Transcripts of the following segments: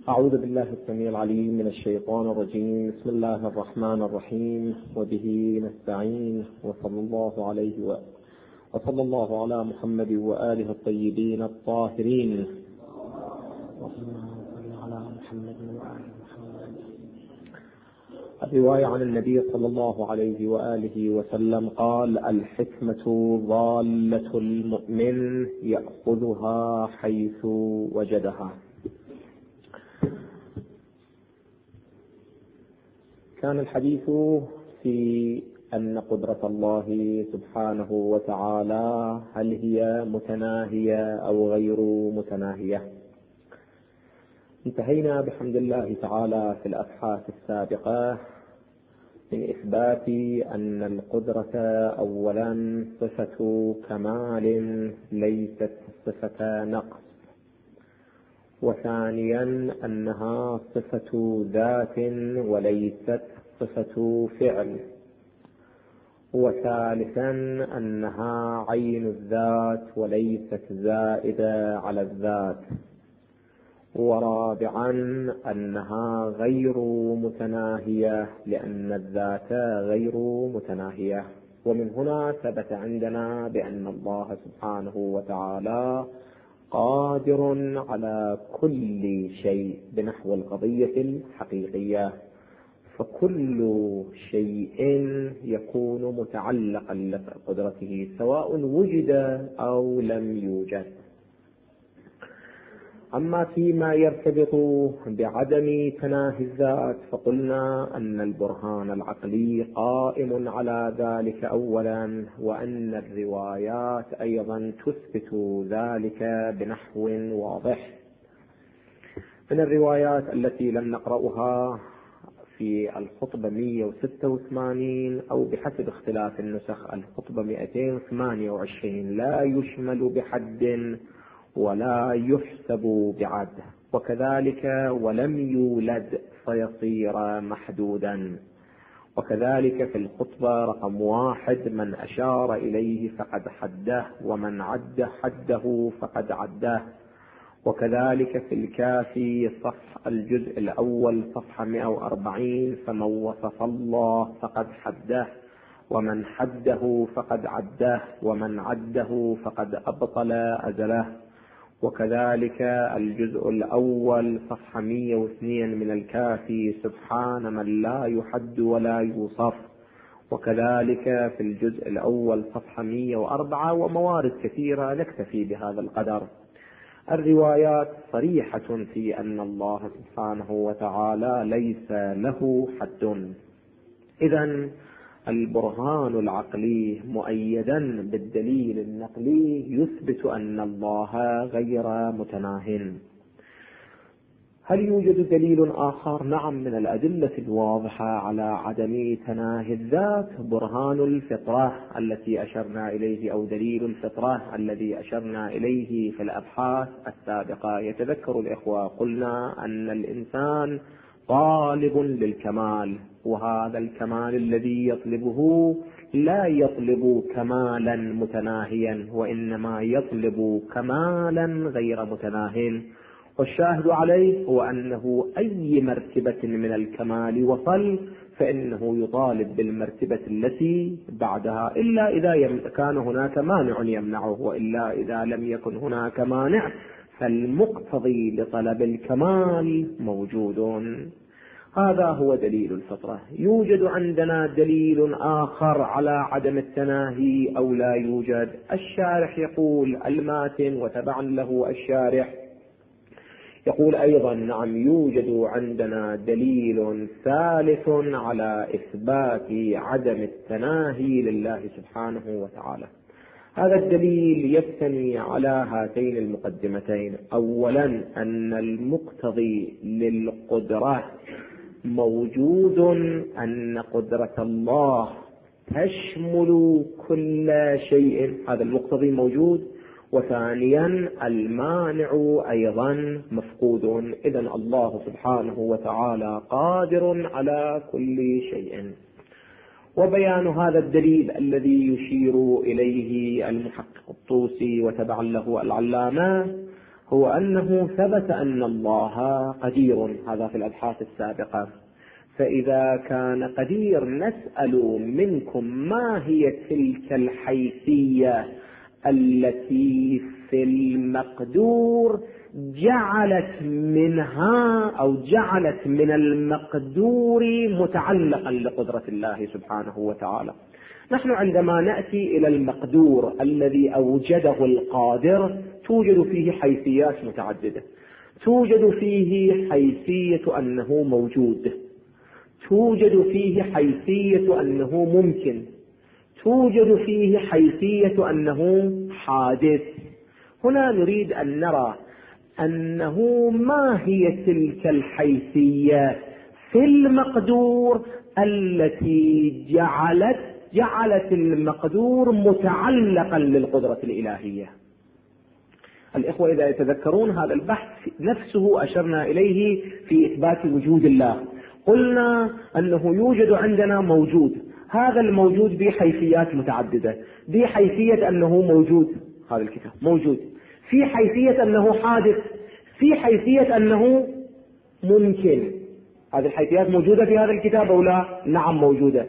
أعوذ بالله السميع العليم من الشيطان الرجيم. بسم الله الرحمن الرحيم، وبه نستعين، وصلى الله على محمد وآله الطيبين الطاهرين. الرواية عن النبي صلى الله عليه وآله وسلم قال: الحكمة ضالة المؤمن يأخذها حيث وجدها. كان الحديث في أن قدرة الله سبحانه وتعالى هل هي متناهية أو غير متناهية. انتهينا بحمد الله تعالى في الأبحاث السابقة من إثبات أن القدرة أولا صفة كمال ليست صفة نقص، وثانيا أنها صفة ذات وليست صفة فعل، وثالثا أنها عين الذات وليست زائدة على الذات، ورابعا أنها غير متناهية لأن الذات غير متناهية. ومن هنا ثبت عندنا بأن الله سبحانه وتعالى قادر على كل شيء بنحو القضية الحقيقية، فكل شيء يكون متعلقا بقدرته سواء وجد أو لم يوجد. أما فيما يرتبط بعدم تناهي الذات فقلنا أن البرهان العقلي قائم على ذلك أولا، وأن الروايات أيضا تثبت ذلك بنحو واضح. من الروايات التي لم نقرأها في الخطبة 186 أو بحسب اختلاف النسخ الخطبة 228 لا يشمل بحد ولا يحسب بعد، وكذلك ولم يولد فيصير محدودا. وكذلك في الخطبة رقم 1 من أشار إليه فقد حده، ومن عد حده فقد عده. وكذلك في الكافي الجزء الأول صفحة 140 فمن وصف الله فقد حده، ومن حده فقد عده، ومن عده فقد أبطل أزله. وكذلك الجزء الأول صفحة 102 من الكافي سبحان من لا يحد ولا يوصف. وكذلك في الجزء الأول صفحة 104 وموارد كثيرة، نكتفي بهذا القدر. الروايات صريحة في أن الله سبحانه وتعالى ليس له حد. إذن البرهان العقلي مؤيدا بالدليل النقلي يثبت أن الله غير متناه. هل يوجد دليل آخر؟ نعم، من الأدلة الواضحة على عدم تناهي الذات برهان الفطرة التي أشرنا إليه، أو دليل الفطرة الذي أشرنا إليه في الأبحاث السابقة. يتذكر الإخوة قلنا أن الإنسان طالب للكمال، وهذا الكمال الذي يطلبه لا يطلب كمالا متناهيا، وإنما يطلب كمالا غير متناه. والشاهد عليه هو أنه أي مرتبة من الكمال وصل فإنه يطالب بالمرتبة التي بعدها، إلا إذا كان هناك مانع يمنعه، وإلا إذا لم يكن هناك مانع فالمقتضي لطلب الكمال موجود. هذا هو دليل الفطرة. يوجد عندنا دليل آخر على عدم التناهي أو لا يوجد؟ الشارح يقول الماتن وتبعا له الشارح يقول أيضا نعم، يوجد عندنا دليل ثالث على إثبات عدم التناهي لله سبحانه وتعالى. هذا الدليل يبتني على هاتين المقدمتين. أولا أن المقتضي للقدرة موجود، أن قدرة الله تشمل كل شيء، هذا المقتضي موجود. وثانيا المانع أيضا مفقود. إذن الله سبحانه وتعالى قادر على كل شيء. وبيان هذا الدليل الذي يشير إليه المحقق الطوسي وتبعا له العلامة هو أنه ثبت أن الله قدير، هذا في الأبحاث السابقة. فإذا كان قدير نسأل منكم ما هي تلك الحيثية التي في المقدور جعلت من المقدور متعلقا لقدرة الله سبحانه وتعالى. نحن عندما نأتي إلى المقدور الذي أوجده القادر توجد فيه حيثيات متعددة. توجد فيه حيثية أنه موجود، توجد فيه حيثية أنه ممكن، توجد فيه حيثية أنه حادث. هنا نريد أن نرى أنه ما هي تلك الحيثية في المقدور التي جعلت المقدور متعلقا للقدرة الإلهية. الإخوة إذا يتذكرون هذا البحث نفسه أشرنا إليه في إثبات وجود الله. قلنا أنه يوجد عندنا موجود، هذا الموجود بحيثيات متعددة. بحيثية أنه موجود، هذا الكتاب موجود، في حيثية أنه حادث، في حيثية أنه ممكن. هذه الحيثيات موجودة في هذا الكتاب أو لا؟ نعم موجودة.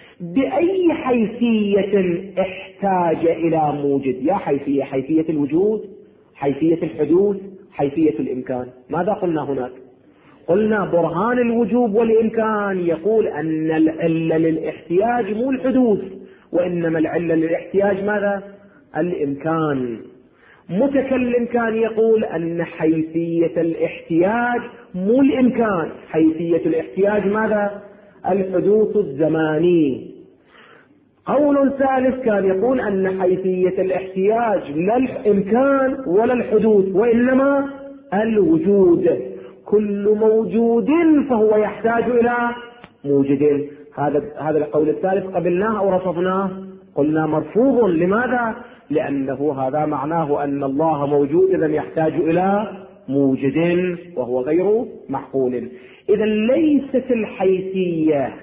بأي حيثية احتاج إلى موجد؟ يا حيثية الوجود، حيثية الحدوث، حيثية الإمكان. ماذا قلنا هناك؟ قلنا برهان الوجوب والإمكان يقول أن العلة للاحتياج مو الحدوث، وإنما العلة للاحتياج ماذا؟ الإمكان. متكلم كان يقول أن حيثية الاحتياج مو الإمكان، حيثية الاحتياج ماذا؟ الحدوث الزماني. قول ثالث كان يقول أن حيثية الاحتياج لا الإمكان ولا الحدوث، وإنما الوجود. كل موجود فهو يحتاج إلى موجد. هذا القول الثالث قبلناه أو رفضناه؟ قلنا مرفوض. لماذا؟ لأنه هذا معناه أن الله موجود إذا يحتاج إلى موجد، وهو غير معقول. إذا ليست الحيثية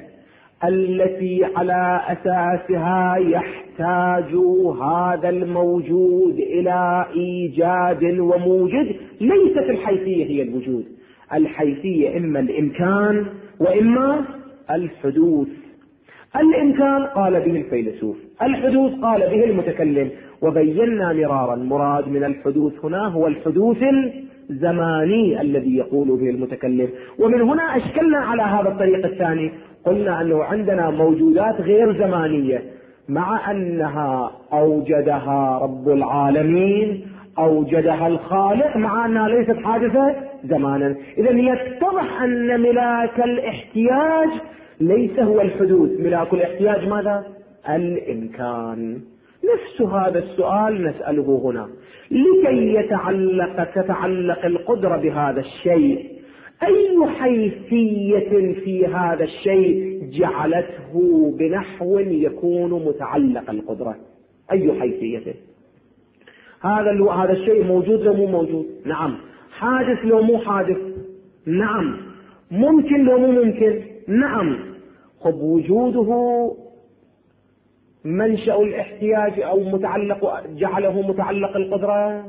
التي على أساسها يحتاج هذا الموجود إلى إيجاد وموجد، ليست الحيثية هي الوجود. الحيثية إما الإمكان وإما الحدوث. الإمكان قال به الفيلسوف، الحدوث قال به المتكلم. وبينا مرارا مراد من الحدوث هنا هو الحدوث الزماني الذي يقول به المتكلم. ومن هنا أشكلنا على هذا الطريق الثاني. قلنا أنه عندنا موجودات غير زمانية، مع أنها أوجدها رب العالمين، أوجدها الخالق، مع أنها ليست حادثة زمانا. إذا يتضح أن ملاك الاحتياج ليس هو الحدوث، ملاك الاحتياج ماذا؟ الإمكان. نفس هذا السؤال نسأله هنا، لكي تتعلق القدرة بهذا الشيء، أي حيثية في هذا الشيء جعلته بنحو يكون متعلق القدرة؟ أي حيثية؟ هذا الشيء موجود لو مو موجود؟ نعم. حادث لو مو حادث؟ نعم. ممكن لو مو ممكن؟ نعم. خب وجوده منشأ الاحتياج أو متعلق جعله متعلق القدرة؟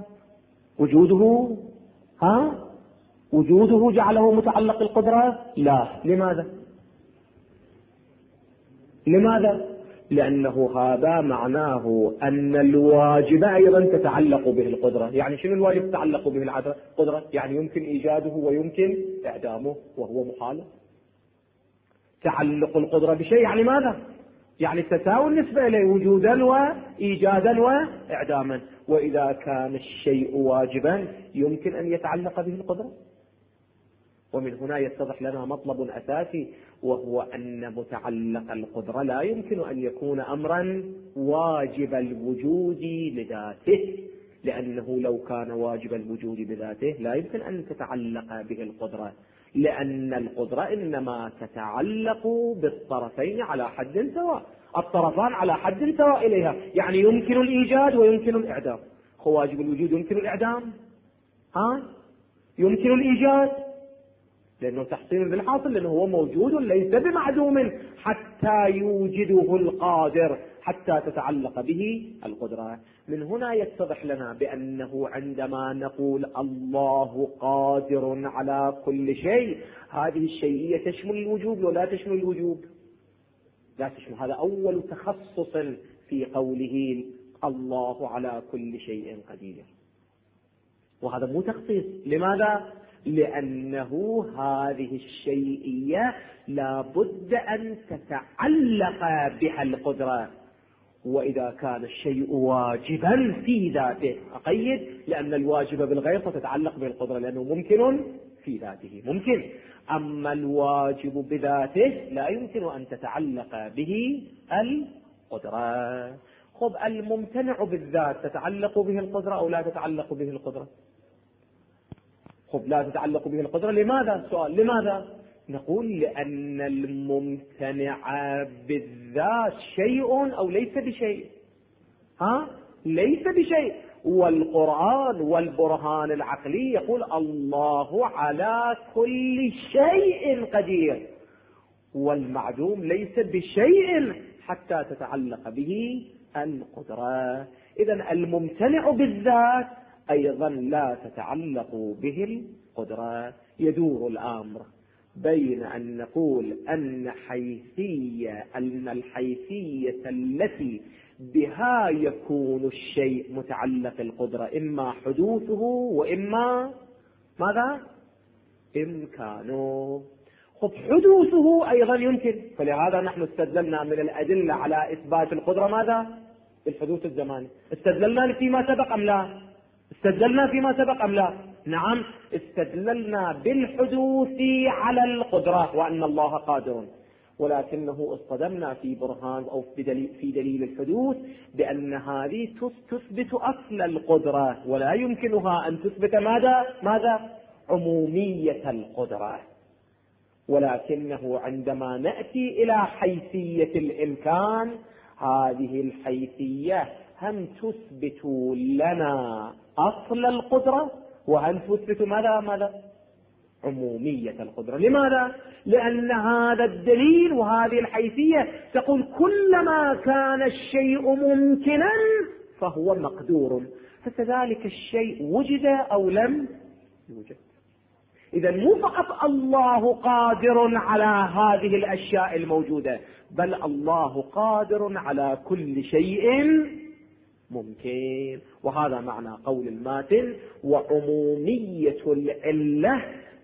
وجوده جعله متعلق القدرة؟ لا. لماذا؟ لأنه هذا معناه أن الواجب أيضا تتعلق به القدرة. يعني شنو الواجب تتعلق به القدرة؟ يعني يمكن إيجاده ويمكن إعدامه، وهو محال. تعلق القدرة بشيء يعني ماذا؟ يعني تساوي النسبة إليه وجودا وإيجادا وإعداما. وإذا كان الشيء واجبا يمكن أن يتعلق به القدرة. ومن هنا يتضح لنا مطلب أساسي، وهو أن متعلق القدرة لا يمكن أن يكون أمرا واجب الوجود لذاته، لأنه لو كان واجب الوجود بذاته لا يمكن أن تتعلق به القدرة، لأن القدرة إنما تتعلق بالطرفين على حد سواء، الطرفان على حد سواء إليها. يعني يمكن الإيجاد ويمكن الإعدام. واجب الوجود يمكن الإعدام، يمكن الإيجاد، لأنه تحصيل بالحاصل، لأنه هو موجود ليس بمعدوم حتى يوجده القادر، حتى تتعلق به القدرة. من هنا يتضح لنا بأنه عندما نقول الله قادر على كل شيء، هذه الشيئية تشمل الوجوب ولا تشمل الوجوب؟ لا تشمل. هذا أول تخصص في قوله الله على كل شيء قدير، وهذا مو تخصيص. لماذا؟ لأنه هذه الشيئية لا بد أن تتعلق بها القدرة، وإذا كان الشيء واجبا في ذاته، أقيد، لأن الواجب بالغير فتتعلق بالقدرة، لأنه ممكن في ذاته ممكن، أما الواجب بذاته لا يمكن أن تتعلق به القدرة. خب الممتنع بالذات تتعلق به القدرة أو لا تتعلق به القدرة؟ خب لا تتعلق به القدرة. لماذا؟ سؤال، لماذا؟ نقول لأن الممتنع بالذات شيء أو ليس بشيء؟ ليس بشيء. والقرآن والبرهان العقلي يقول الله على كل شيء قدير، والمعدوم ليس بشيء حتى تتعلق به القدرة. إذن الممتنع بالذات أيضا لا تتعلق به القدرة. يدور الأمر بين أن نقول أن الحيثية التي بها يكون الشيء متعلق القدرة إما حدوثه وإما ماذا؟ إمكانه. خب حدوثه أيضا يمكن، فلهذا نحن استدللنا من الأدلة على إثبات القدرة ماذا؟ الحدوث الزماني. استدللنا فيما سبق أم لا؟ استدللنا فيما سبق أم لا؟ نعم، استدللنا بالحدوث على القدرة وأن الله قادر، ولكنه اصطدمنا في برهان أو في دليل الحدوث بأن هذه تثبت أصل القدرة، ولا يمكنها أن تثبت ماذا؟ عمومية القدرة. ولكنه عندما نأتي إلى حيثية الإمكان، هذه الحيثية هم تثبت لنا أصل القدرة وهم تثبت ماذا؟ عمومية القدرة. لماذا؟ لأن هذا الدليل وهذه الحيثية تقول كلما كان الشيء ممكنا فهو مقدور، فكذلك الشيء وجد أو لم يوجد. إذا مو فقط الله قادر على هذه الأشياء الموجودة، بل الله قادر على كل شيء ممكن. وهذا معنى قول الماتن وعمومية العلة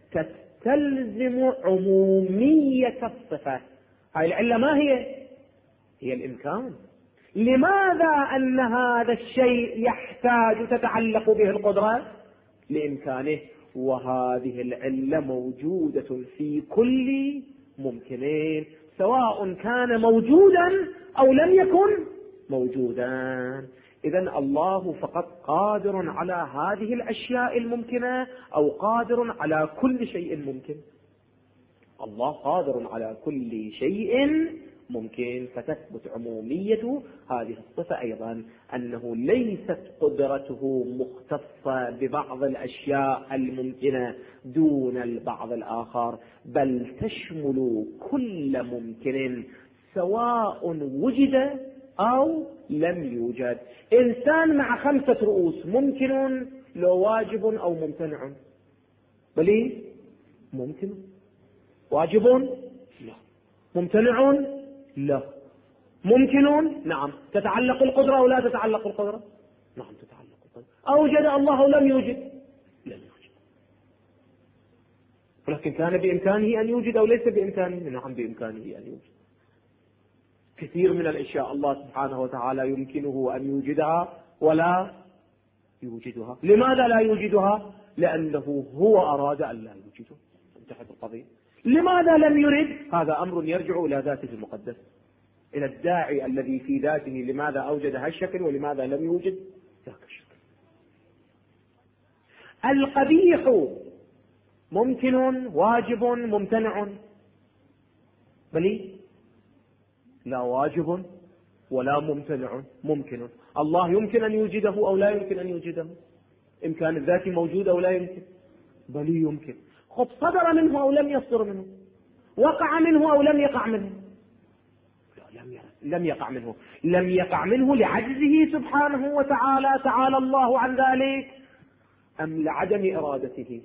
تستلزم عمومية الصفة. هاي العلة ما هي؟ هي الإمكان. لماذا أن هذا الشيء يحتاج تتعلق به القدرة؟ لإمكانه، وهذه العلة موجودة في كل ممكنين، سواء كان موجودا أو لم يكن موجودا. إذن الله فقط قادر على هذه الأشياء الممكنة أو قادر على كل شيء ممكن. الله قادر على كل شيء ممكن، فتثبت عمومية هذه الصفة أيضا، أنه ليست قدرته مختصة ببعض الأشياء الممكنة دون البعض الآخر، بل تشمل كل ممكن سواء وجد أو لم يوجد. إنسان مع 5 رؤوس ممكن لو واجب أو ممتنع؟ بل ممكن. واجب؟ لا. ممتنع؟ لا. ممكن؟ نعم. تتعلق القدرة أو لا تتعلق القدرة؟ نعم تتعلق القدرة. أوجد الله أو لم يوجد؟ لم يوجد. ولكن كان بإمكانه أن يوجد أو ليس بإمكانه؟ نعم بإمكانه أن يوجد. كثير من الأشياء الله سبحانه وتعالى يمكنه أن يوجدها ولا يوجدها. لماذا لا يوجدها؟ لأنه هو أراد أن لا يوجده. انتهت القضية. لماذا لم يرد؟ هذا أمر يرجع إلى ذاته المقدس، إلى الداعي الذي في ذاته، لماذا أوجد هالشكل ولماذا لم يوجد ذاك الشكل. القبيح ممكن واجب ممتنع؟ بل لا واجب ولا ممتنع، ممكن. الله يمكن أن يوجده أو لا يمكن أن يوجده؟ إمكان الذات موجود أو لا يمكن؟ بل يمكن. خب صدر منه أو لم يصدر منه، وقع منه أو لم يقع منه؟ لم يقع منه. لم يقع منه لعجزه سبحانه وتعالى تعالى الله عن ذلك، أم لعدم إرادته؟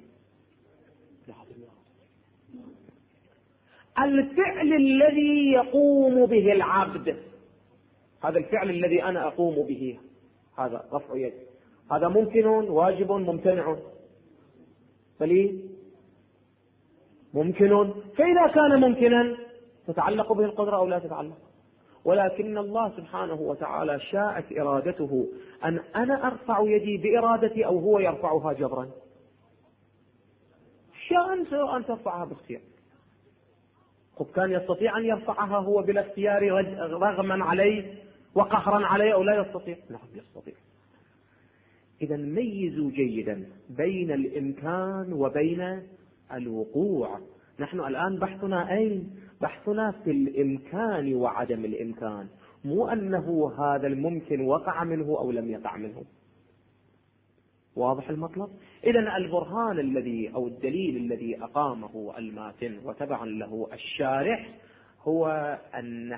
الفعل الذي يقوم به العبد، هذا الفعل الذي أنا أقوم به، هذا رفع يد، هذا ممكن واجب ممتنع؟ بل ممكن. فإذا كان ممكنا تتعلق به القدرة أو لا تتعلق؟ ولكن الله سبحانه وتعالى شاءت إرادته أن أنا أرفع يدي بإرادتي أو هو يرفعها جبرا. شاء أن ترفعها باختيار. قد كان يستطيع أن يرفعها هو بلا اختيار رغما عليه وقهرا عليه أو لا يستطيع؟ نعم يستطيع. إذا ميزوا جيدا بين الإمكان وبين الوقوع. نحن الآن بحثنا أين؟ بحثنا في الإمكان وعدم الإمكان، مو أنه هذا الممكن وقع منه أو لم يقع منه. واضح المطلب؟ إذن البرهان الذي أو الدليل الذي أقامه الماتن وتبعا له الشارح هو أن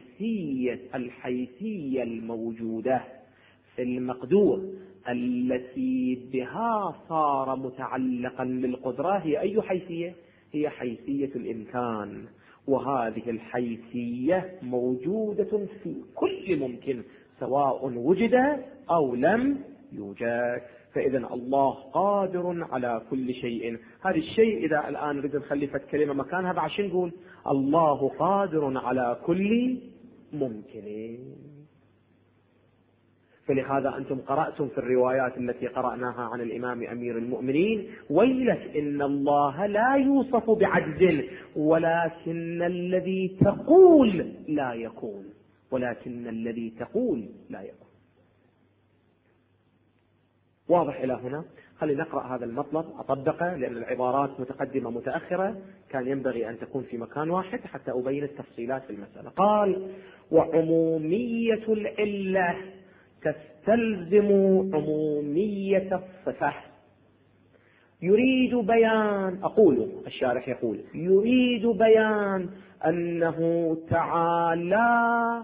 الحيثية الموجودة في المقدور التي بها صار متعلقا بالقدرة هي أي حيثية؟ هي حيثية الإمكان، وهذه الحيثية موجودة في كل ممكن سواء وجد أو لم يوجد. فإذا الله قادر على كل شيء. هذا الشيء إذا الآن نريد نخلي فت كلمة مكانها بعد شو نقول؟ الله قادر على كل ممكن. فلهذا أنتم قرأتم في الروايات التي قرأناها عن الإمام أمير المؤمنين: ويلك إن الله لا يوصف بعجز ولكن الذي تقول لا يكون، ولكن الذي تقول لا يكون. واضح إلى هنا؟ خلينا نقرأ هذا المطلب أطبقه، لأن العبارات متقدمة متأخرة كان ينبغي أن تكون في مكان واحد حتى أبين التفصيلات في المسألة. قال: وعمومية العلة تستلزم عمومية الصفة. يريد بيان، أقول الشارح يقول يريد بيان أنه تعالى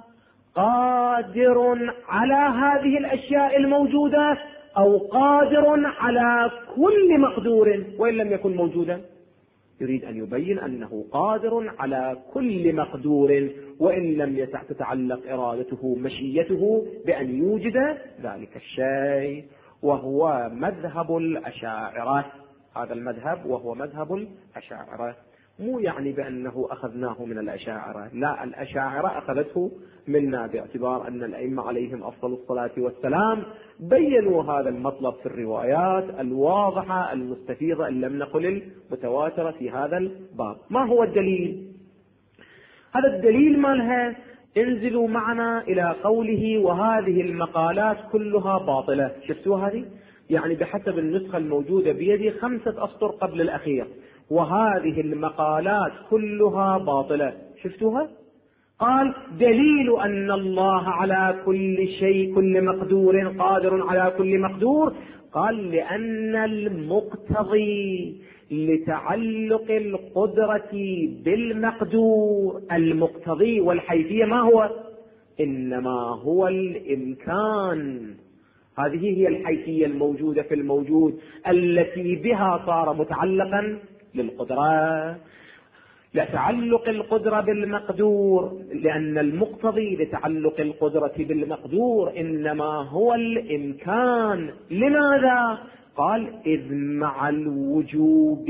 قادر على هذه الأشياء الموجودة أو قادر على كل مقدور وإن لم يكن موجودا. يريد أن يبين أنه قادر على كل مقدور وإن لم تتعلق إرادته مشيته بأن يوجد ذلك الشيء، وهو مذهب الأشاعرة. هذا المذهب وهو مذهب الأشاعرة. مو يعني بأنه أخذناه من الأشاعرة، لا، الأشاعرة أخذته منا باعتبار أن الأئمة عليهم أفضل الصلاة والسلام بيّنوا هذا المطلب في الروايات الواضحة المستفيضة إن لم نقل المتواترة في هذا الباب. ما هو الدليل؟ هذا الدليل مالها انزلوا معنا إلى قوله: وهذه المقالات كلها باطلة. شفتوا هذه؟ يعني بحسب النسخة الموجودة بيدي 5 أسطر قبل الأخير: وهذه المقالات كلها باطلة. شفتوها؟ قال: دليل أن الله على كل شيء كل مقدور قادر على كل مقدور. قال: لأن المقتضي لتعلق القدرة بالمقدور، المقتضي والحيثية ما هو؟ إنما هو الإمكان. هذه هي الحيثية الموجودة في الموجود التي بها صار متعلقا للقدرة. لتعلق القدرة بالمقدور، لأن المقتضي لتعلق القدرة بالمقدور إنما هو الإمكان. لماذا؟ قال: إذ مع الوجوب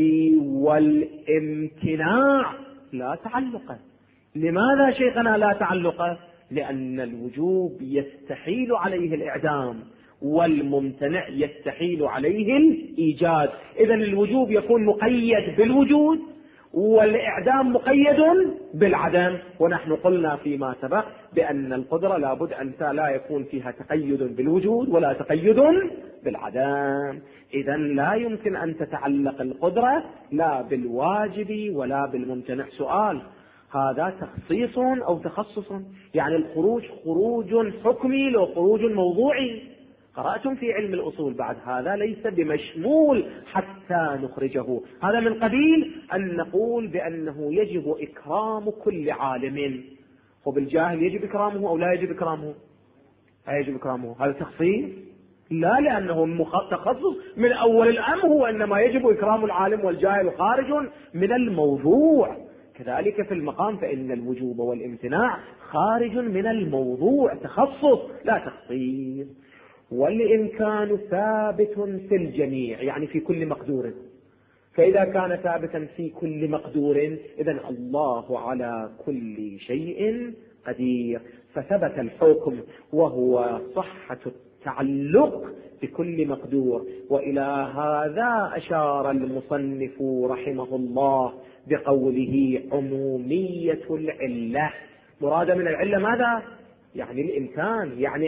والامتناع لا تعلق. لماذا شيخنا لا تعلق؟ لأن الوجوب يستحيل عليه الإعدام والممتنع يستحيل عليه الإيجاد. إذن الوجوب يكون مقيد بالوجود والإعدام مقيد بالعدم. ونحن قلنا فيما سبق بأن القدرة لابد أن لا يكون فيها تقيد بالوجود ولا تقيد بالعدم. إذن لا يمكن أن تتعلق القدرة لا بالواجب ولا بالممتنع. سؤال: هذا تخصيص أو تخصص؟ يعني الخروج خروج حكمي لو خروج موضوعي. قرأتم في علم الأصول بعد هذا ليس بمشمول حتى حتى نخرجه. هذا من قبيل أن نقول بأنه يجب إكرام كل عالم. وبالجاهل يجب إكرامه أو لا يجب إكرامه؟ لا يجب إكرامه. هذا تخصيص؟ لا، لأنه تخصص من أول الأمر، هو إنما يجب إكرام العالم والجاهل خارج من الموضوع. كذلك في المقام فإن الوجوب والامتناع خارج من الموضوع، تخصص لا تخصيص. والإمكان ثابت في الجميع، يعني في كل مقدور. فإذا كان ثابتا في كل مقدور إذن الله على كل شيء قدير. فثبت الحكم وهو صحة التعلق بكل مقدور. وإلى هذا أشار المصنف رحمه الله بقوله عمومية العلة. مراد من العلة ماذا؟ يعني الإمكان، يعني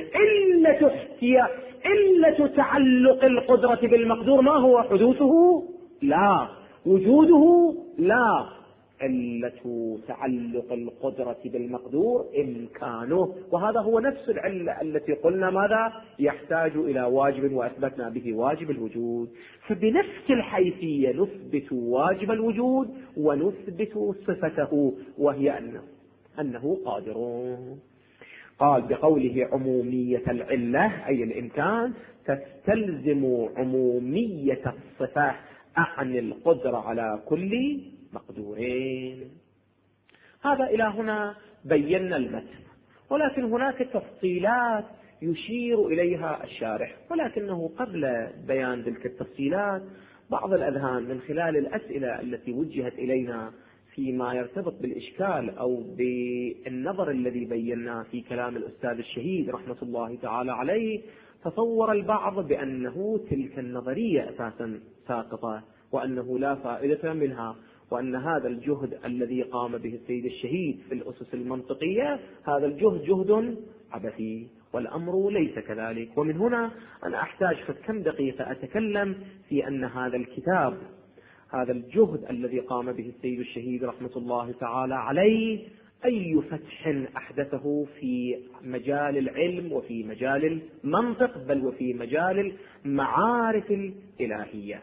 علة تعلق القدرة بالمقدور. ما هو؟ حدوثه؟ لا. وجوده؟ لا. علة تعلق القدرة بالمقدور إمكانه. وهذا هو نفس العلة التي قلنا ماذا؟ يحتاج إلى واجب وأثبتنا به واجب الوجود. فبنفس الحيثية نثبت واجب الوجود ونثبت صفته، وهي أنه قادر. قال بقوله عمومية العلة أي الإمكان تستلزم عمومية الصفة، أعني القدرة على كل مقدورين. هذا إلى هنا بينا المتن، ولكن هناك تفصيلات يشير إليها الشارح. ولكنه قبل بيان تلك التفصيلات بعض الأذهان من خلال الأسئلة التي وجهت إلينا فيما يرتبط بالإشكال أو بالنظر الذي بيناه في كلام الأستاذ الشهيد رحمة الله تعالى عليه، تصور البعض بأنه تلك النظرية أساسا ساقطة وأنه لا فائدة منها، وأن هذا الجهد الذي قام به السيد الشهيد في الأسس المنطقية هذا الجهد جهد عبثي، والأمر ليس كذلك. ومن هنا أنا أحتاج كم دقيقة أتكلم في أن هذا الكتاب، هذا الجهد الذي قام به السيد الشهيد رحمة الله تعالى عليه، أي فتح أحدثه في مجال العلم وفي مجال المنطق بل وفي مجال المعارف الإلهية.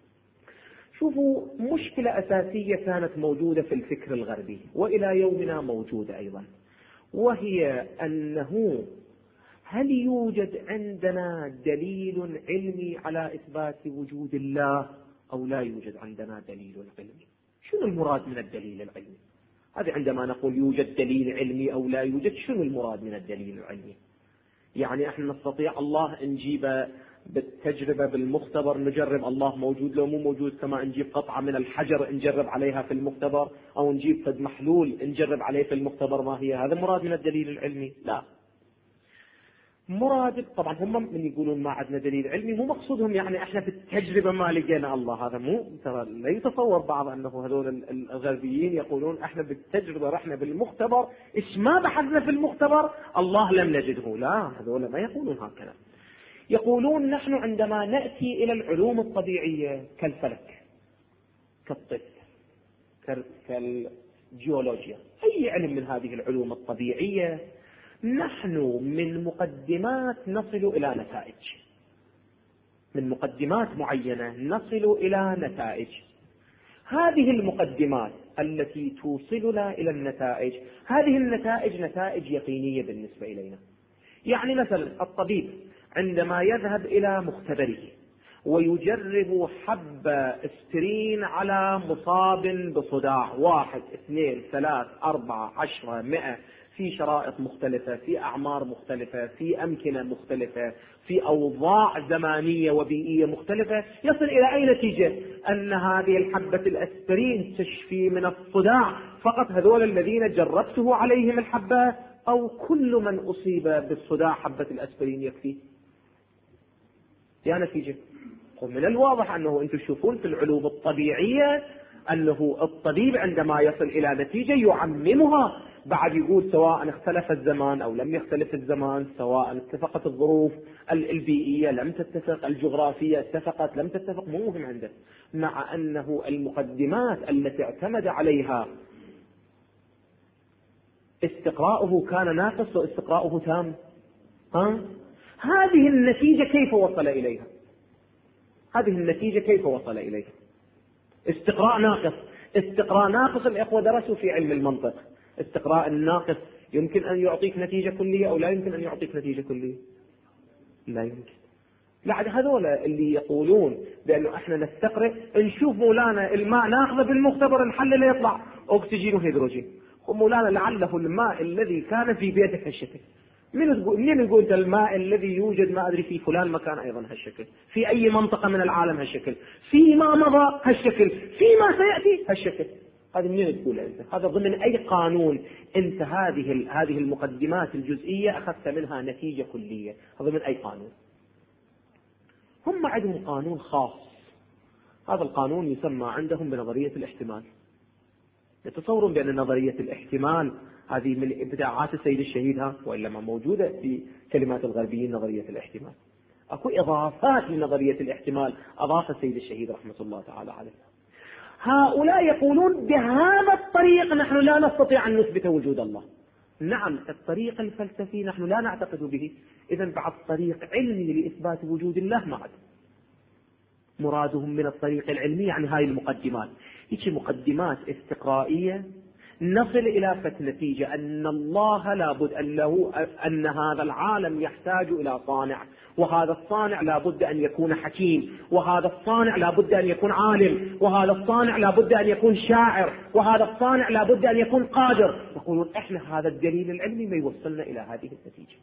شوفوا، مشكلة أساسية كانت موجودة في الفكر الغربي وإلى يومنا موجودة أيضا، وهي أنه هل يوجد عندنا دليل علمي على إثبات وجود الله أو لا يوجد عندنا دليل علمي؟ شنو المراد من الدليل العلمي؟ هذا عندما نقول يوجد دليل علمي أو لا يوجد، شنو المراد من الدليل العلمي؟ يعني احنا نستطيع الله نجيب بالتجربة بالمختبر نجرب الله موجود لو مو موجود، كما نجيب قطعة من الحجر نجرب عليها في المختبر، أو نجيب فد محلول نجرب عليه في المختبر ما هي. هذا مراد من الدليل العلمي؟ لا. مراد طبعا هم من يقولون ما عندنا دليل علمي مو مقصودهم يعني احنا في التجربة ما لقينا الله. هذا مو ترى لا يتصور بعض انه هذول الغربيين يقولون احنا بالتجربة رحنا بالمختبر، ايش ما بحثنا في المختبر الله لم نجده. لا، هذول ما يقولون هكذا. يقولون نحن عندما نأتي إلى العلوم الطبيعية كالفلك كالطب كالجيولوجيا، أي علم من هذه العلوم الطبيعية، نحن من مقدمات نصل إلى نتائج، من مقدمات معينة نصل إلى نتائج. هذه المقدمات التي توصلنا إلى النتائج، هذه النتائج نتائج يقينية بالنسبة إلينا. يعني مثلا الطبيب عندما يذهب إلى مختبره ويجرب حب اسبرين على مصاب بصداع 1 2 3 4 10 100 في شرائط مختلفة، في أعمار مختلفة، في أمكنة مختلفة، في أوضاع زمانية وبيئية مختلفة، يصل إلى أي نتيجة؟ أن هذه الحبة الأسبرين تشفي من الصداع فقط هذول الذين جربته عليهم الحبة، أو كل من أصيب بالصداع حبة الأسبرين يكفي؟ يا نتيجة. ومن الواضح أنه أنتم تشوفون في العلوم الطبيعية أنه الطبيب عندما يصل إلى نتيجة يعممها، بعد يقول سواء اختلف الزمان أو لم يختلف الزمان، سواء اتفقت الظروف البيئية لم تتفق، الجغرافية اتفقت لم تتفق، مو مهم عنده، مع أنه المقدمات التي اعتمد عليها استقراؤه كان ناقص واستقراؤه تام. هذه النتيجة كيف وصل إليها؟ هذه النتيجة كيف وصل إليها؟ استقراء ناقص. استقراء ناقص الإخوة درسوا في علم المنطق. استقراء الناقص يمكن أن يعطيك نتيجة كلية أو لا يمكن أن يعطيك نتيجة كلية؟ لا يمكن. بعد هذول اللي يقولون بأنه احنا نستقرئ نشوف مولانا الماء ناخذه بالمختبر نحلله يطلع أكسجين وهيدروجين، ومولانا لعله الماء الذي كان في بيتك هالشكل. منين يقول انت الماء الذي يوجد ما ادري في فلان مكان ايضا هالشكل، في اي منطقه من العالم هالشكل، فيما مضى هالشكل، فيما سياتي هالشكل؟ هذا منين تقول انت؟ هذا ضمن اي قانون انت هذه المقدمات الجزئيه اخذت منها نتيجه كليه؟ هذا من اي قانون؟ هم عندهم قانون خاص، هذا القانون يسمى عندهم بنظريه الاحتمال. يتصورون بأن نظرية الاحتمال هذه من إبداعات السيد الشهيد، وإلا ما موجودة في كلمات الغربيين نظرية الاحتمال. أكو إضافات لنظرية الاحتمال أضاف السيد الشهيد رحمة الله تعالى عليه. هؤلاء يقولون بهذا الطريق نحن لا نستطيع أن نثبت وجود الله. نعم، الطريق الفلسفي نحن لا نعتقد به، إذا بعد طريق علمي لإثبات وجود الله ما عاد. مرادهم من الطريق العلمي يعني هاي المقدمات، هيك مقدمات استقرائية نصل إلى نتيجة أن الله لابد أن هذا العالم يحتاج إلى صانع، وهذا الصانع لابد أن يكون حكيم، وهذا الصانع لابد أن يكون عالم، وهذا الصانع لابد أن يكون شاعر، وهذا الصانع لابد أن يكون قادر. يقولون إحنا هذا الدليل العلمي ما يوصلنا إلى هذه النتيجة.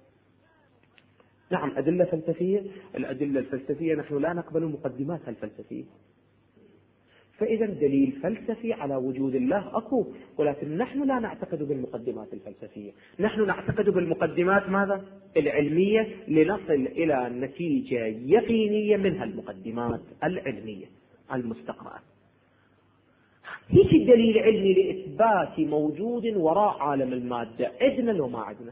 نعم، أدلة فلسفية، الأدلة الفلسفية نحن لا نقبل مقدماتها الفلسفية، فإذا دليل فلسفي على وجود الله أكو، ولكن نحن لا نعتقد بالمقدمات الفلسفية، نحن نعتقد بالمقدمات ماذا؟ العلمية، لنصل إلى نتيجة يقينية منها المقدمات العلمية المستقرأة. هيك الدليل العلمي لإثبات موجود وراء عالم المادة، عندنا لو ما عندنا.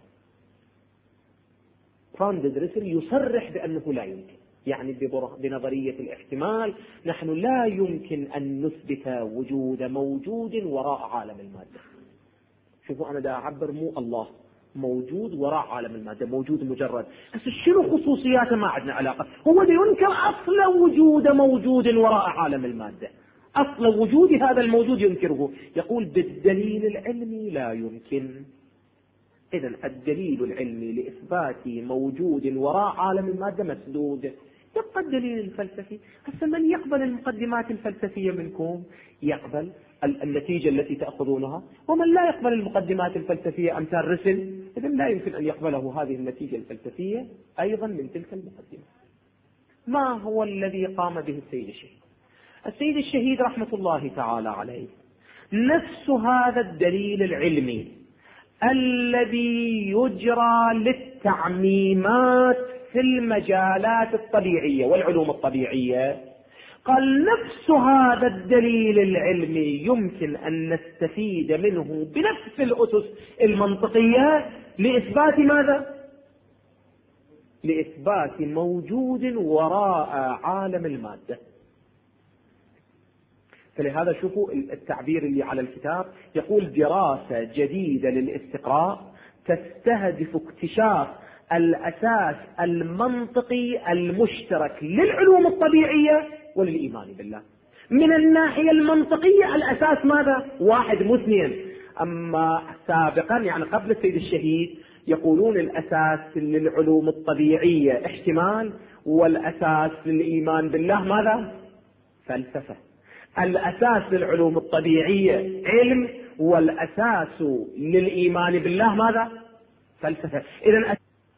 براندد ريسل يصرح بأنه لا يمكن، يعني بنظرية الاحتمال نحن لا يمكن أن نثبت وجود موجود وراء عالم المادة. شوفوا أنا دا أعبر مو الله موجود وراء عالم المادة، موجود مجرد، بس شنو خصوصياته ما عندنا علاقة. هو دا ينكر أصل وجود موجود وراء عالم المادة، أصل وجود هذا الموجود ينكره، يقول بالدليل العلمي لا يمكن. إذن الدليل العلمي لإثبات موجود وراء عالم المادة مسدود. يبقى الدليل الفلسفي. هسه من يقبل المقدمات الفلسفية منكم يقبل النتيجة التي تأخذونها، ومن لا يقبل المقدمات الفلسفية أمثال رسل إذن لا يمكن أن يقبله هذه النتيجة الفلسفية أيضا من تلك المقدمة. ما هو الذي قام به السيد الشهيد؟ السيد الشهيد رحمة الله تعالى عليه نفس هذا الدليل العلمي الذي يجرى للتعميمات في المجالات الطبيعية والعلوم الطبيعية، قال نفس هذا الدليل العلمي يمكن أن نستفيد منه بنفس الأسس المنطقية لإثبات ماذا؟ لإثبات موجود وراء عالم المادة. فلهذا شوفوا التعبير اللي على الكتاب، يقول دراسة جديدة للاستقراء تستهدف اكتشاف الأساس المنطقي المشترك للعلوم الطبيعية وللإيمان بالله. من الناحية المنطقية الأساس ماذا؟ واحد مو اثنين. أما سابقا يعني قبل السيد الشهيد يقولون الأساس للعلوم الطبيعية احتمال، والأساس للإيمان بالله ماذا؟ فلسفة. الأساس للعلوم الطبيعية علم، والأساس للإيمان بالله ماذا؟ فلسفة. إذن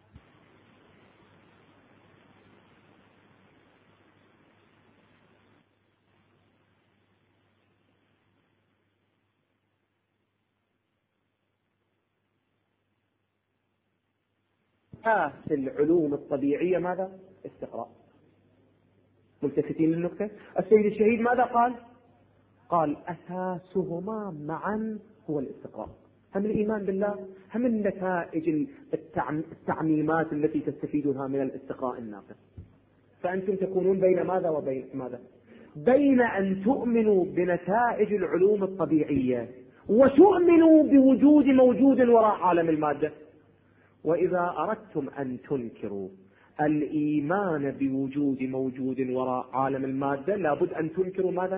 أساس العلوم الطبيعية ماذا؟ استقراء. ملتفتين للنكتة؟ السيد الشهيد ماذا قال؟ قال أساسهما معا هو الاستقراء، هم الإيمان بالله هم النتائج التعميمات التي تستفيدها من الاستقراء الناقص. فأنتم تكونون بين ماذا وبين ماذا؟ بين أن تؤمنوا بنتائج العلوم الطبيعية وتؤمنوا بوجود موجود وراء عالم المادة. وإذا أردتم أن تنكروا الإيمان بوجود موجود وراء عالم المادة لابد أن تنكروا ماذا؟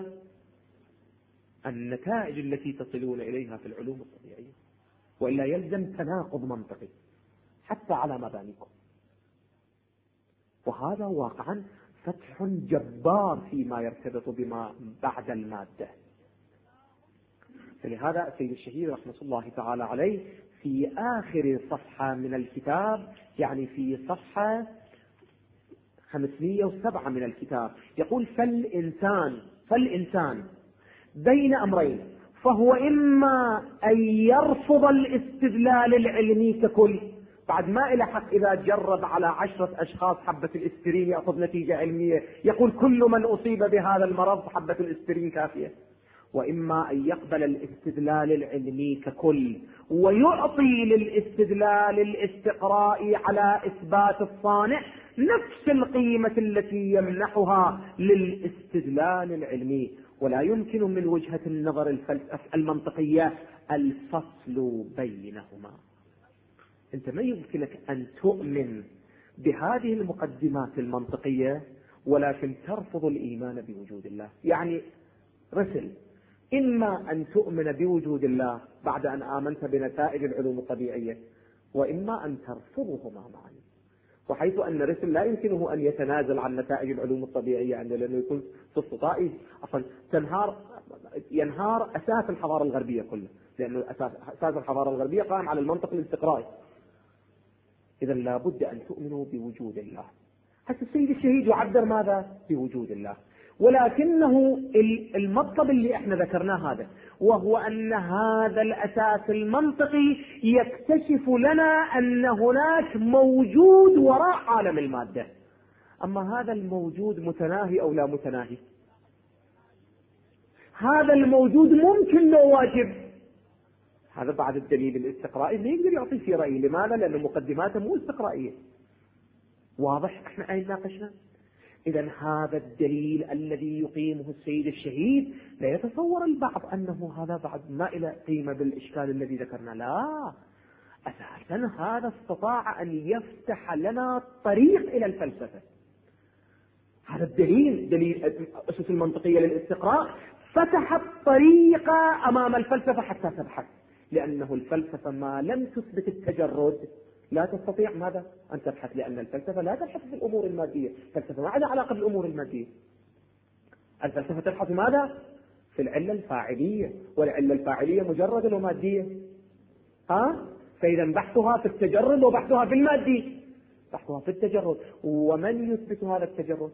النتائج التي تصلون إليها في العلوم الطبيعية، وإلا يلزم تناقض منطقي حتى على مبانيكم. وهذا واقعا فتح جبار فيما يرتبط بما بعد المادة. فلهذا السيد الشهيد رحمة الله تعالى عليه في آخر صفحة من الكتاب، يعني في صفحة 507 من الكتاب، يقول: فالإنسان بين أمرين، فهو إما أن يرفض الاستدلال العلمي ككل، بعد ما إلى حق إذا جرب على 10 أشخاص حبة الإسبرين يأخذ نتيجة علمية، يقول كل من أصيب بهذا المرض حبة الإسبرين كافية، وإما أن يقبل الاستدلال العلمي ككل ويعطي للاستدلال الاستقرائي على إثبات الصانع نفس القيمة التي يمنحها للاستدلال العلمي، ولا يمكن من وجهة النظر المنطقية الفصل بينهما. أنت ما يمكنك أن تؤمن بهذه المقدمات المنطقية ولكن ترفض الإيمان بوجود الله. يعني رسل: إما أن تؤمن بوجود الله بعد أن آمنت بنتائج العلوم الطبيعية، وإما أن ترفضهما معا. وحيث أن الرسل لا يمكنه أن يتنازل عن نتائج العلوم الطبيعية عنده، لأنه يكون في استطاعي ينهار أساس الحضارة الغربية كله، لأنه أساس الحضارة الغربية قائم على المنطق الاستقرائي. إذا لابد أن تؤمنوا بوجود الله. حتى السيد الشهيد يعبر ماذا؟ بوجود الله. ولكنه المطلب اللي احنا ذكرناه هذا، وهو أن هذا الأساس المنطقي يكتشف لنا أن هناك موجود وراء عالم المادة. أما هذا الموجود متناهي أو لا متناهي؟ هذا الموجود ممكن له واجب. هذا بعد الدليل الاستقرائي ما يقدر يعطي في رأي. لماذا؟ لأن مقدماته مو استقرائية. واضح؟ احنا أين ناقشنا؟ إذن هذا الدليل الذي يقيمه السيد الشهيد لا يتصور البعض أنه هذا بعد ما إلى قيمة بالإشكال الذي ذكرنا. لا، أساسا هذا استطاع أن يفتح لنا طريق إلى الفلسفة. هذا الدليل، دليل أسس المنطقية للاستقراء، فتح الطريق أمام الفلسفة حتى تبحث. لأنه الفلسفة ما لم تثبت التجرد لا تستطيع ماذا؟ أن تبحث، لأن الفلسفة لا تبحث في الأمور المادية. الفلسفة ما عندها علاقة بالأمور المادية. الفلسفة تبحث ماذا؟ في العلة الفاعلية، والعلة الفاعلية مجرد ومادية. فإذا بحثها في التجرد وبحثها في المادي، بحثها في التجرد. ومن يثبت هذا التجرد؟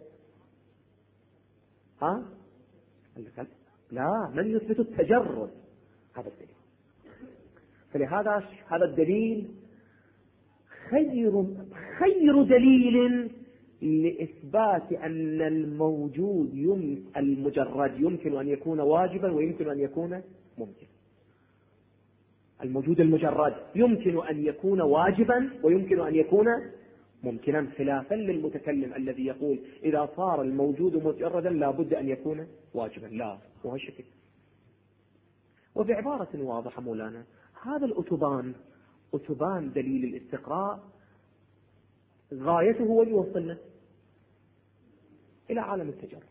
لا، من يثبت التجرد؟ هذا الدليل. فلهذا هذا الدليل خير دليل لإثبات أن الموجود المجرد يمكن أن يكون واجبا ويمكن أن يكون ممكن. الموجود المجرد يمكن أن يكون واجبا ويمكن أن يكون ممكنا، خلافا للمتكلم الذي يقول إذا صار الموجود مجردا لا بد أن يكون واجبا. لا، وهو الشكل. وبعبارة واضحة مولانا، هذا أتبان دليل الاستقراء غايته هو يوصلنا إلى عالم التجرد.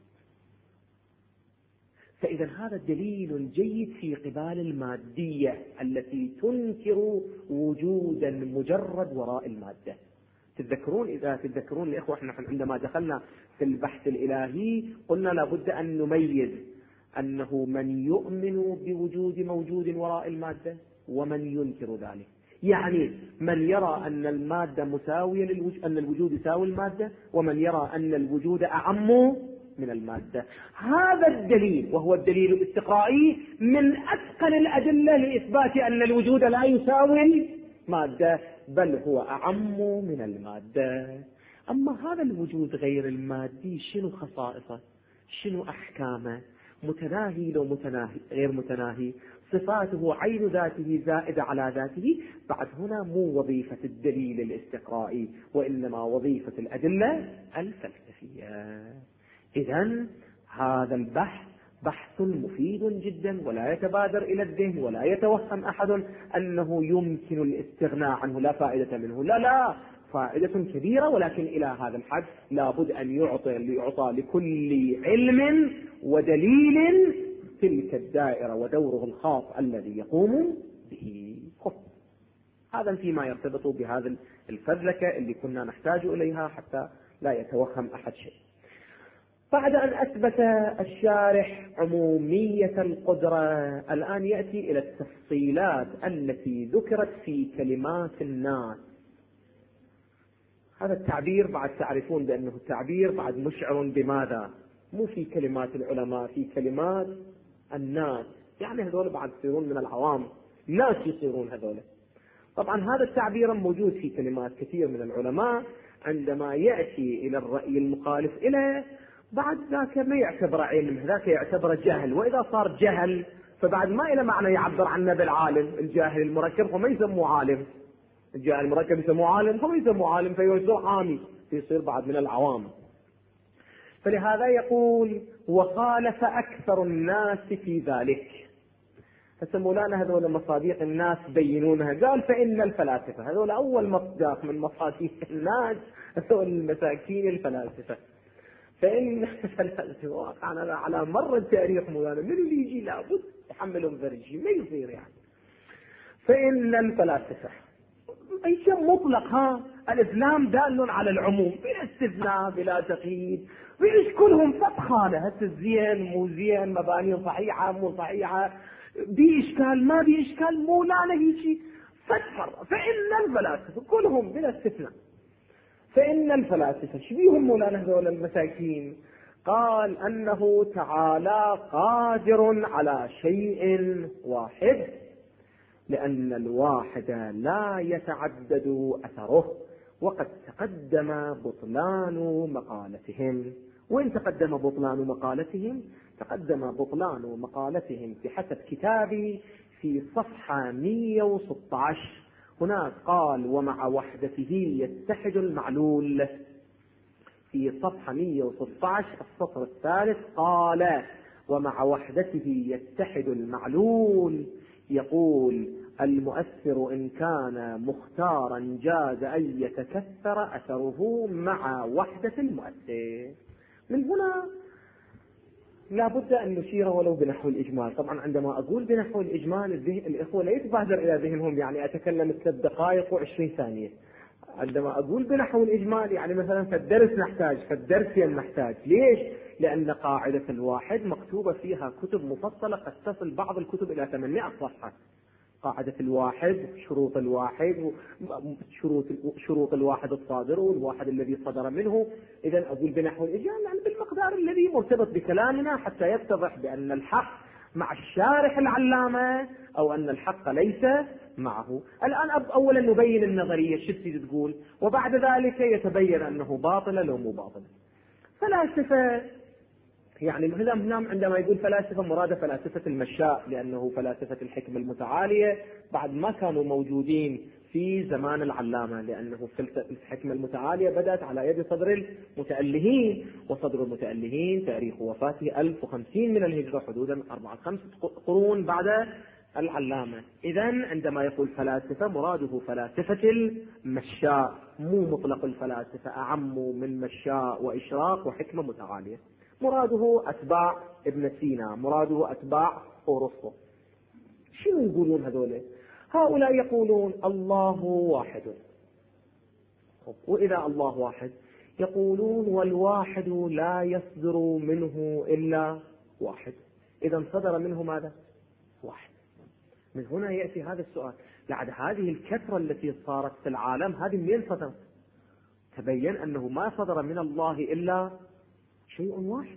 فإذا هذا دليل جيد في قبال المادية التي تنكر وجودا مجرد وراء المادة. إذا تتذكرون الإخوة، احنا عندما دخلنا في البحث الإلهي قلنا لابد أن نميز أنه من يؤمن بوجود موجود وراء المادة ومن ينكر ذلك. يعني من يرى أن المادة مساوية أن الوجود يساوي المادة، ومن يرى أن الوجود أعم من المادة. هذا الدليل، وهو الدليل الاستقرائي، من أثقل الأدلة لإثبات أن الوجود لا يساوي المادة، بل هو أعم من المادة. أما هذا الوجود غير المادي شنو خصائصه؟ شنو أحكامه؟ متناهي لو متناهي غير متناهي؟ صفاته عين ذاته زائدة على ذاته؟ بعد هنا مو وظيفة الدليل الاستقرائي، وإنما وظيفة الأدلة الفلسفية. إذن هذا البحث بحث مفيد جدا، ولا يتبادر إلى الذهن ولا يتوهم أحد أنه يمكن الاستغناء عنه، لا فائدة منه. لا، فائدة كبيرة، ولكن إلى هذا الحد لابد أن يعطى لكل علم ودليل تلك الدائرة ودوره الخاص الذي يقوم به. هذا فيما يرتبط بهذا الفذلكة اللي كنا نحتاج إليها حتى لا يتوهم أحد شيء. بعد أن أثبت الشارح عمومية القدرة، الآن يأتي إلى التفصيلات التي ذكرت في كلمات الناس. هذا التعبير بعد تعرفون بأنه التعبير بعد مشعر بماذا؟ مو في كلمات العلماء، في كلمات الناس، يعني هذول بعد يصيرون من العوام، ناس يصيرون هذول. طبعا هذا التعبير موجود في كلمات كثير من العلماء، عندما يأتي إلى الرأي المخالف إليه بعد ذاك ما يعتبر علم، ذاك يعتبر جهل، وإذا صار جهل فبعد ما إلى معنى يعبر عنه بالعالم. الجاهل المركب هم يسموه عالم، الجاهل المركب يسموه عالم، هم يسموه عالم، فيصير عامي، فيصير بعد من العوام. فلهذا يقول وخالف أكثر الناس في ذلك. هسه مولانا هذول مصادق الناس بينونها، قال فإن الفلاسفة، هذول أول مصداق من مصادق الناس، هذول المساكين الفلاسفة. فإن الفلاسفة واقعا على مر التاريخ مولانا من اللي يجي لابد يحملهم فريجي، ما يصير يعني. فإن الفلاسفة أي شيء مطلق، ها الإسلام دال على العموم بلا استثناء بلا تقييد، ويش كلهم فتخانة، هسه زين مو زين، مباني صحيحة مو صحيحة، بإشكال ما بإشكال، مولانا هيجي فتفر. فإن الفلاسفة كلهم بلا استثناء، فإن الفلاسفة شبيهم مولانا هذول المساكين؟ قال أنه تعالى قادر على شيء واحد، لأن الواحد لا يتعدد أثره، وقد تقدم بطلان مقالتهم. وإن تقدم بطلان مقالتهم؟ تقدم بطلان مقالتهم بحسب كتابي في صفحة 116. هناك قال ومع وحدته يتحد المعلول. في صفحة 116 السطر الثالث قال ومع وحدته يتحد المعلول. يقول المؤثر إن كان مختارا جاز أن يتكثر أثره مع وحدة المؤثر. من هنا لا بد أن نشير ولو بنحو الإجمال. طبعا عندما أقول بنحو الإجمال الإخوة لا يتبادر إلى ذهنهم يعني أتكلم 3 دقائق و20 ثانية. عندما أقول بنحو الإجمال يعني مثلا في الدرس نحتاج، في الدرسين نحتاج. ليش؟ لأن قاعدة الواحد مكتوبة فيها كتب مفصلة قد تصل بعض الكتب إلى 800 صفحة. قاعدة الواحد، شروط الواحد، شروط الواحد الصادر والواحد الذي صدر منه. إذا أقول بنحو الإجمال يعني بالمقدار الذي مرتبط بكلامنا حتى يتضح بأن الحق مع الشارح العلامة أو أن الحق ليس معه. الآن أولا نبين النظرية شو تريد تقول، وبعد ذلك يتبين أنه باطل لو مو باطل. فلاسفة يعني هنا عندما يقول فلاسفة مراد فلاسفة المشاء، لأنه فلاسفة الحكمة المتعالية بعد ما كانوا موجودين في زمان العلامة، لأنه الحكمة المتعالية بدأت على يد صدر المتألهين، وصدر المتألهين تاريخ وفاته 1050 من الهجرة، حدودا 4-5 قرون بعد العلامة. إذن عندما يقول فلاسفة مراده فلاسفة المشاء، مو مطلق الفلاسفة، أعم من مشاء وإشراق وحكمة متعالية. مراده أتباع ابن سينا، مراده أتباع أورسطو. شنو يقولون هذول؟ هؤلاء يقولون الله واحد، وإذا الله واحد يقولون والواحد لا يصدر منه إلا واحد. إذا صدر منه ماذا؟ واحد. من هنا يأتي هذا السؤال، بعد هذه الكثرة التي صارت في العالم هذه منين صدرت؟ تبين أنه ما صدر من الله إلا شيء واحد.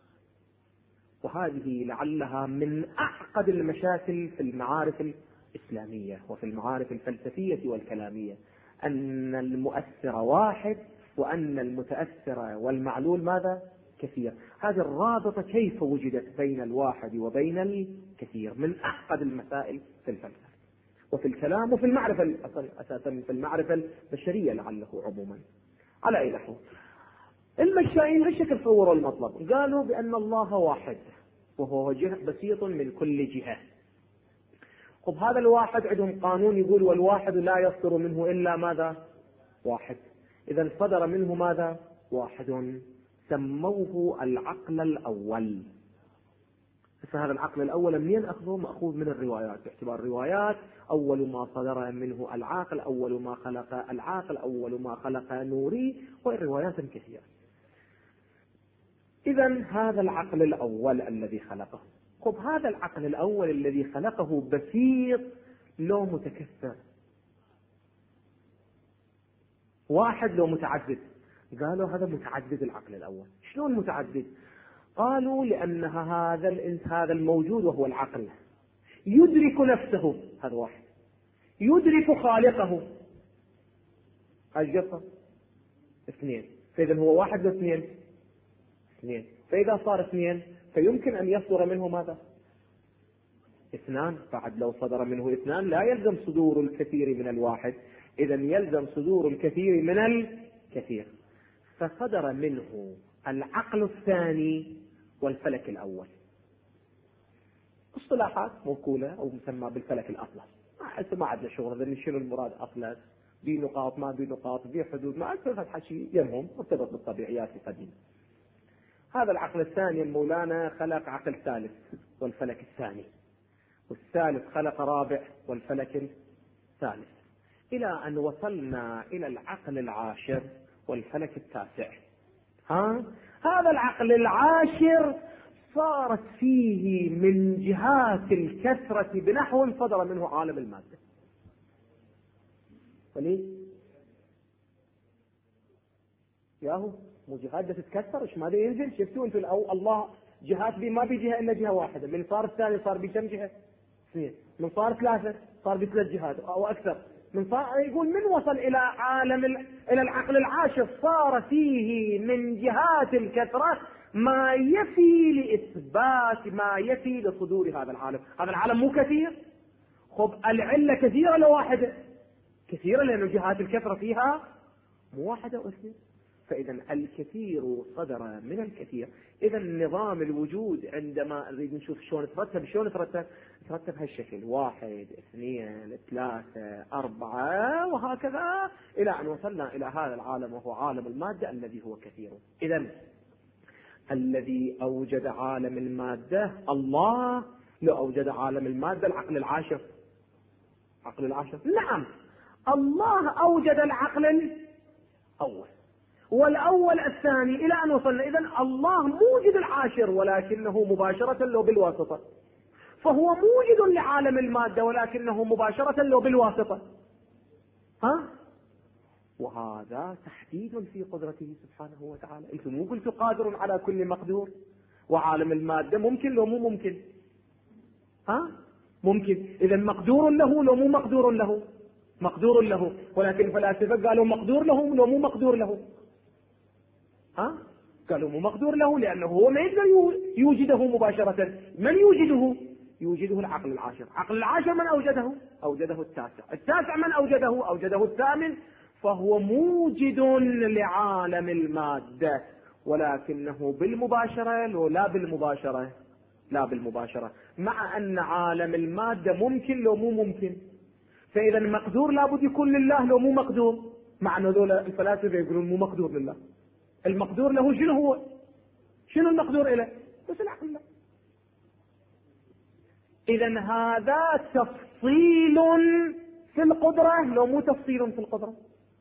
وهذه لعلها من أعقد المشاكل في المعارف الإسلامية وفي المعارف الفلسفية والكلامية، أن المؤثر واحد وأن المتأثر والمعلول ماذا؟ كثير. هذه الرابطة كيف وجدت بين الواحد وبين الكثير؟ من أعقد المسائل في الفلسفة وفي الكلام وفي المعرفة، أساسا في المعرفة البشرية لعله عموما. على أي نحو المشائين بشكل صوروا المطلب، قالوا بأن الله واحد وهو وجه بسيط من كل جهة. طب هذا الواحد عندهم قانون يقول والواحد لا يصدر منه إلا ماذا؟ واحد. إذا صدر منه ماذا؟ واحد، سموه العقل الأول. فهذا العقل الأول منين أخذه؟ مأخوذ من الروايات، باعتبار الروايات أول ما صدر منه العاقل، أول ما خلق العاقل، أول ما خلق نوري، والروايات كثيرة. إذا هذا العقل الأول الذي خلقه. خب هذا العقل الأول الذي خلقه بسيط لو متكثر؟ واحد لو متعدد؟ قالوا هذا متعدد العقل الأول. شلون متعدد؟ قالوا لأن هذا الموجود وهو العقل يدرك نفسه، هذا واحد، يدرك خالقه، الجسد، اثنين. فإذا هو واحد واثنين، اثنين. فإذا صار اثنين فيمكن أن يصدر منه ماذا؟ اثنان. بعد لو صدر منه اثنان لا يلزم صدور الكثير من الواحد، إذا يلزم صدور الكثير من الكثير. فصدر منه العقل الثاني والفلك الأول. اصطلاحات موكولة أو مسمى بالفلك الأطلس. ما عندنا شغل هذا، شنو المراد أطلس، بي نقاط ما بي نقاط، بي حدود، ما أكثر هذا الحكي يمهم مرتبط بالطبيعيات القديمة. هذا العقل الثاني المولانا خلق عقل ثالث والفلك الثاني، والثالث خلق رابع والفلك الثالث، إلى أن وصلنا إلى العقل العاشر والفلك التاسع. هذا العقل العاشر صارت فيه من جهات الكثرة بنحو صدر منه عالم المادة. وليه؟ ياهو مو جهات تتكثر، ايش ماذا ينزل؟ شفتوا انتم او الله جهات بي ما بيجهة الا جهة واحدة، من صار الثاني صار بكم جهة؟ اثنين. من صار ثلاثة صار بثلاث جهات او اكثر. من صار يقول من وصل الى الى العقل العاشر صار فيه من جهات الكثرة ما يفي لإثبات ما يفي لصدور هذا العالم. هذا العالم مو كثير؟ خب العلة كثيرة لو واحدة؟ كثيرة، لأن جهات الكثرة فيها مو واحدة واثنين. فإذا الكثير صدر من الكثير. إذا نظام الوجود عندما نريد نشوف شلون ترتب هالشكل: واحد، اثنين، ثلاثة، أربعة، وهكذا إلى أن وصلنا إلى هذا العالم وهو عالم المادة الذي هو كثير. إذا الذي أوجد عالم المادة الله، لو أوجد عالم المادة العقل العاشر. عقل العاشر، نعم، الله أوجد العقل الأول والأول الثاني إلى أن وصلنا. إذن الله موجد العاشر ولكنه مباشرة لو بالواسطة، فهو موجد لعالم المادة ولكنه مباشرة لو بالواسطة. وهذا تحديد في قدرته سبحانه وتعالى. انتم مو قلتوا قادر على كل مقدور؟ وعالم المادة ممكن لو مو ممكن؟ ممكن. إذا مقدور له لو مو مقدور له؟ مقدور له. ولكن الفلاسفة قالوا مقدور له لو مو مقدور له. قالوا مو مقدور له لأنه هو ما يقدر يوجده مباشرة. من يوجده؟ يوجده العقل العاشر. عقل العاشر من أوجده؟ أوجده التاسع. التاسع من أوجده؟ أوجده الثامن. فهو موجد لعالم المادة ولكنه بالمباشرة لو لا بالمباشرة؟ لا بالمباشرة. مع أن عالم المادة ممكن لو مو ممكن. فإذا المقدور لابد يكون لله لو مو مقدور. مع أن هذول الفلاسفة يقولون مو مقدور لله. المقدور له شنو هو؟ شنو المقدور إله؟ بس العقل له. إذا هذا تفصيل في القدرة لو مو تفصيل في القدرة؟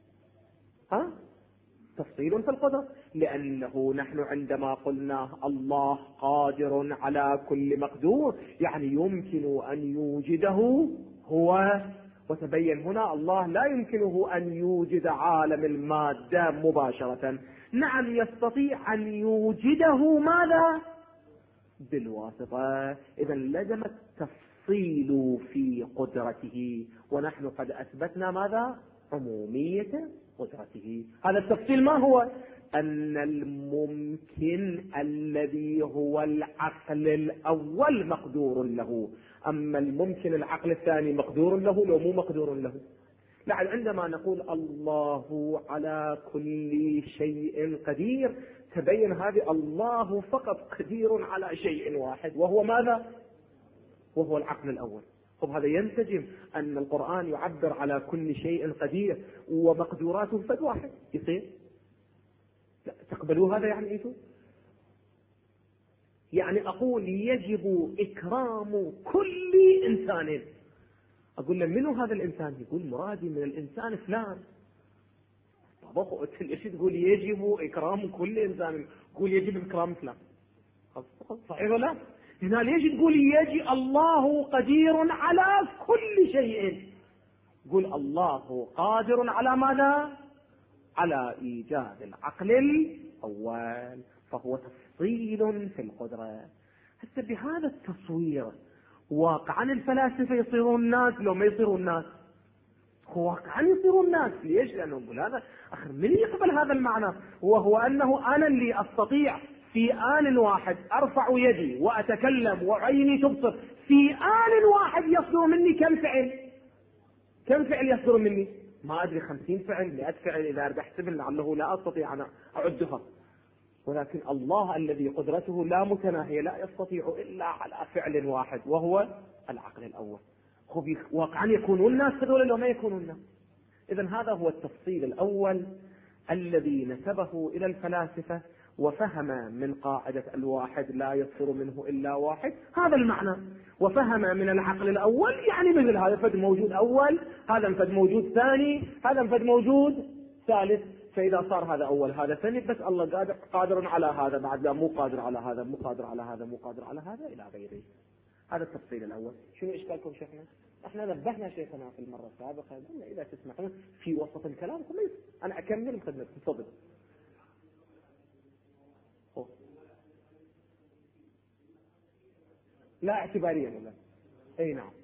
تفصيل في القدرة. لأنه نحن عندما قلنا الله قادر على كل مقدور يعني يمكن أن يوجده هو. وتبين هنا الله لا يمكنه أن يوجد عالم المادة مباشرة. نعم يستطيع أن يوجده ماذا؟ بالواسطة. إذا لزم التفصيل في قدرته، ونحن قد أثبتنا ماذا؟ عمومية قدرته. هذا التفصيل ما هو؟ أن الممكن الذي هو العقل الأول مقدور له، أما الممكن العقل الثاني مقدور له لو مو مقدور له. لعل عندما نقول الله على كل شيء قدير تبين هذه الله فقط قدير على شيء واحد، وهو ماذا؟ وهو العقل الأول. طب هذا ينسجم أن القرآن يعبر على كل شيء قدير ومقدوراته فد واحد يصير؟ لا تقبلوا هذا يعني إيشو؟ يعني أقول يجب إكرام كل إنسان. أقول له منو هذا الإنسان؟ يقول مرادي من الإنسان فلان. طب إيش تقول يجب إكرام كل إنسان؟ يقول يجب إكرام فلان. صحيح ولا لا؟ هنا ليش تقول يجب الله قدير على كل شيء؟ يقول الله قادر على ماذا؟ على إيجاد العقل الأول، فهو تفصيل في القدرة. حتى بهذا التصوير واقعا الفلاسفة يصيرون الناس لو ما يصيرون الناس؟ واقعا يصيرون الناس. ليش؟ لأنهم هذا آخر من يقبل هذا المعنى، وهو أنه أنا اللي أستطيع في آن واحد أرفع يدي وأتكلم وعيني تبصر، في آن واحد يصدر مني كم فعل؟ كم فعل يصدر مني؟ ما أدري، 50 فعل، 100 فعل، إذا أريد أحسب لعله لا أستطيع أن أعدها. ولكن الله الذي قدرته لا متناهية لا يستطيع إلا على فعل واحد، وهو العقل الأول. واقعا يكونون الناس هذول لو ما يكونون الناس. إذن هذا هو التفصيل الأول الذي نسبه إلى الفلاسفة، وفهم من قاعدة الواحد لا يصدر منه إلا واحد هذا المعنى، وفهم من العقل الأول يعني مثل هذا فد موجود أول، هذا فد موجود ثاني، هذا فد موجود ثالث. فإذا صار هذا أول هذا ثاني، بس الله قادر على هذا، بعد لا مو قادر على هذا، مو قادر على هذا، مو قادر على هذا إلى غيره. هذا التفصيل الأول. شنو إشكالكم شيخنا؟ احنا نبهنا شيخنا في المرة السابقة، قلنا إذا تسمحون في وسط الكلام أنا أكمل خدمتكم. تفضل. لا اعتباريا ولا؟ أي نعم.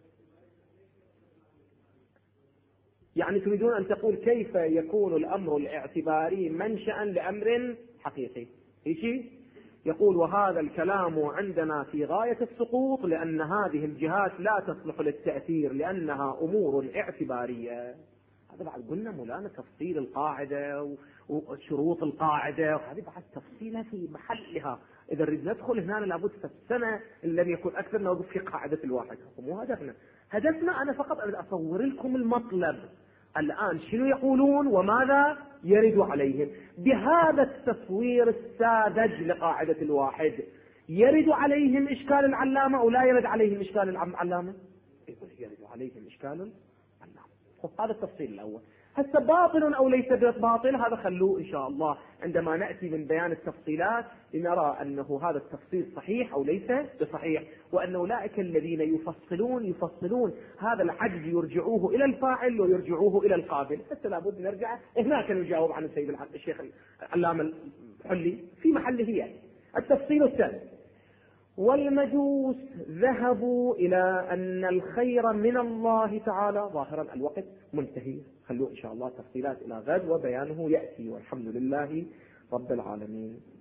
يعني تريدون أن تقول كيف يكون الأمر الاعتباري منشأ لأمر حقيقي؟ شيء يقول وهذا الكلام عندنا في غاية السقوط، لأن هذه الجهات لا تصلح للتأثير لأنها أمور اعتبارية. هذا بعد قلنا مولانا تفصيل القاعدة وشروط القاعدة، وهذه بعد تفصيلها في محلها. إذا نريد ندخل هنا لابد في السنة اللي لم يكن أكثر نوقف في قاعدة الواحد. مو هدفنا. هدفنا أنا فقط أن أصور لكم المطلب الآن شنو يقولون وماذا يرد عليهم. بهذا التصوير الساذج لقاعدة الواحد يرد عليهم إشكال العلامة أو لا يرد عليهم إشكال العلامة؟ يقول يرد عليهم إشكال العلامة. هذا التفصيل الأول. هسه باطل أو ليس باطل هذا خلوه إن شاء الله عندما نأتي من بيان التفصيلات لنرى أنه هذا التفصيل صحيح أو ليس بصحيح، وأن أولئك الذين يفصلون هذا العجز يرجعوه إلى الفاعل ويرجعوه إلى القابل. حتى لابد نرجع هناك نجاوب عن السيد الشيخ العلامة الحلي في محله هي. التفصيل الثاني: والمجوس ذهبوا إلى أن الخير من الله تعالى ظاهرا. الوقت منتهي، خلوه إن شاء الله تفصيلات إلى غد وبيانه يأتي، والحمد لله رب العالمين.